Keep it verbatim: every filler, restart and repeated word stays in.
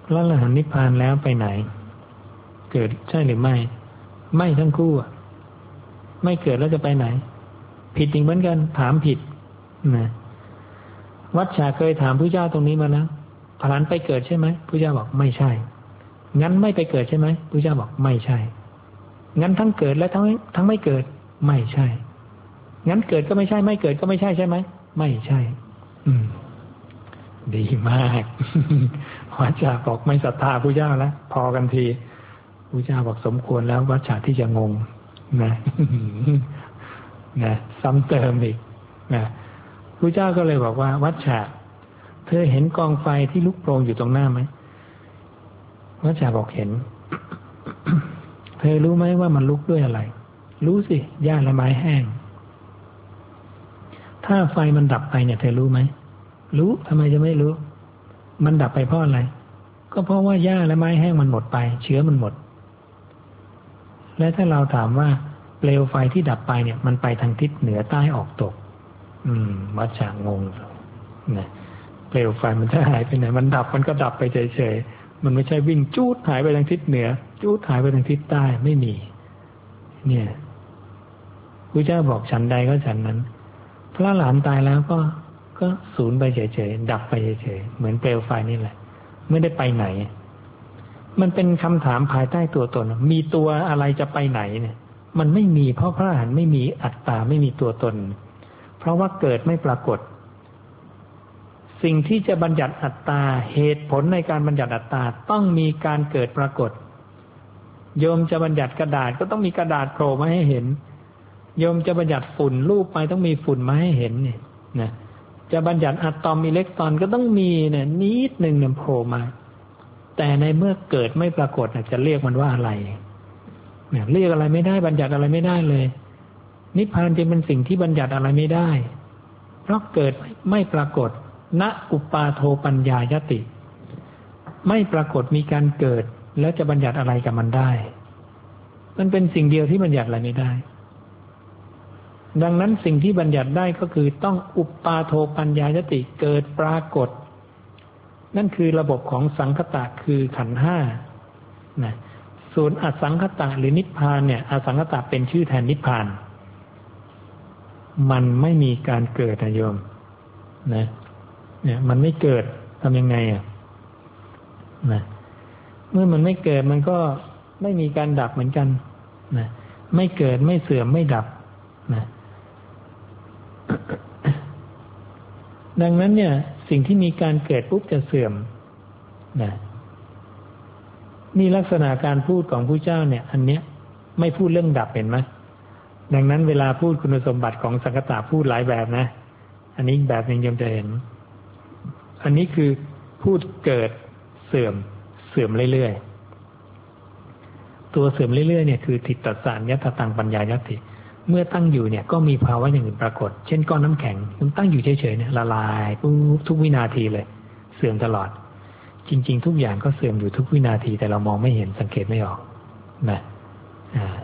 พระอรหันต์นิพพานแล้วไปไหนเกิดใช่หรือไม่ไม่ทั้งคู่ไม่เกิดแล้วจะไปไหนผิดอีกเหมือนกันถามผิดนะวัชชะเคยถามพระเจ้าตรงนี้มาแล้วพระอรหันต์ไปเกิดใช่ไหมพระเจ้าบอกไม่ใช่งั้นไม่ไปเกิดใช่ไหมพระเจ้าบอกไม่ใช่งั้นทั้งเกิดและทั้งทั้งไม่เกิดไม่ใช่งั้นเกิดก็ไม่ใช่ไม่เกิดก็ไม่ใช่ใช่ไหมไม่ใช่อืมดีมากวัชชะบอกไม่ศรัทธาพระเจ้าแล้วพอกันทีพระเจ้าบอกสมควรแล้ววัชชะที่จะงงนะนะซ้ำเติมอีกนะพระเจ้าก็เลยบอกว่าวัชชะเธอเห็นกองไฟที่ลุกโผล่อยู่ตรงหน้าไหมวัชชะบอกเห็น เธอรู้ไหมว่ามันลุกด้วยอะไรรู้สิหญ้าและไม้แห้งถ้าไฟมันดับไปเนี่ยเธอรู้ไหมรู้ทำไมจะไม่รู้มันดับไปเพราะอะไรก็เพราะว่าหญ้าและไม้แห้งมันหมดไปเชื้อมันหมดและถ้าเราถามว่าเปลวไฟที่ดับไปเนี่ยมันไปทางทิศเหนือใต้ออกตกอืมวัชชะงงนะเปลวไฟมันจะหายไปไหนมันดับมันก็ดับไปเฉยๆมันไม่ใช่วิ่งจูดหายไปทางทิศเหนือจูดหายไปทางทิศใต้ไม่มีเนี่ยพระเจ้าบอกฉันใดก็ฉันนั้นพระอรหันต์ตายแล้วก็ก็สูญไปเฉยๆดับไปเฉยๆเหมือนเปลวไฟนี่แหละไม่ได้ไปไหนมันเป็นคำถามภายใต้ตัวตนมีตัวอะไรจะไปไหนเนี่ยมันไม่มีเพราะพระอรหันต์ไม่มีอัตตาไม่มีตัวตนเพราะว่าเกิดไม่ปรากฏสิ่งที่จะบัญญัติอัตตาเหตุผลในการบัญญัติอัตตาต้องมีการเกิดปรากฏโยมจะบัญญัติกระดาษก็ต้องมีกระดาษโผล่มาให้เห็นโยมจะบัญญัติฝุ่นรูปไปต้องมีฝุ่นมาให้เห็นเนี่ยนะจะบัญญัติอะตอมอิเล็กตรอนก็ต้องมีเนี่ยนิดหนึ่งเนี่ยโผล่มาแต่ในเมื่อเกิดไม่ปรากฏจะเรียกมันว่าอะไรเนี่ยเรียกอะไรไม่ได้บัญญัติอะไรไม่ได้เลยนิพพานจึงเป็นสิ่งที่บัญญัติอะไรไม่ได้เพราะเกิดไม่ปรากฏณอุปาโทปัญญายติไม่ปรากฏมีการเกิดแล้วจะบัญญัติอะไรกับมันได้มันเป็นสิ่งเดียวที่บัญญัติอะไรไม่ได้ดังนั้นสิ่งที่บัญญัติได้ก็คือต้องอุปาโทปัญญายติเกิดปรากฏนั่นคือระบบของสังคตะคือขันธ์ห้านะส่วนอสังคตะหรือนิพพานเนี่ยอสังคตะเป็นชื่อแทนนิพพานมันไม่มีการเกิดนะโยมนะเนี่ยมันไม่เกิดทำยังไงอ่ะนะเมื่อมันไม่เกิดมันก็ไม่มีการดับเหมือนกันนะไม่เกิดไม่เสื่อมไม่ดับนะดังนั้นเนี่ยสิ่งที่มีการเกิดปุ๊บจะเสื่อมนะนี่ลักษณะการพูดของพระเจ้าเนี่ยอันเนี้ยไม่พูดเรื่องดับเห็นไหมดังนั้นเวลาพูดคุณสมบัติของสังคตะพูดหลายแบบนะอันนี้แบบนึงโยมจะเห็นอันนี้คือพูดเกิดเสื่อมเสื่อมเรื่อยๆตัวเสื่อมเรื่อยๆเนี่ยคือทิฏฐสารยัตถตังปัญญายติเมื่อตั้งอยู่เนี่ยก็มีภาวะอย่างอื่นปรากฏเช่นก้อนน้ำแข็งมันตั้งอยู่เฉยๆเนี่ยละลายปุ๊บทุกวินาทีเลยเสื่อมตลอดจริงๆทุกอย่างก็เสื่อมอยู่ทุกวินาทีแต่เรามองไม่เห็นสังเกตไม่ออกนะอ่า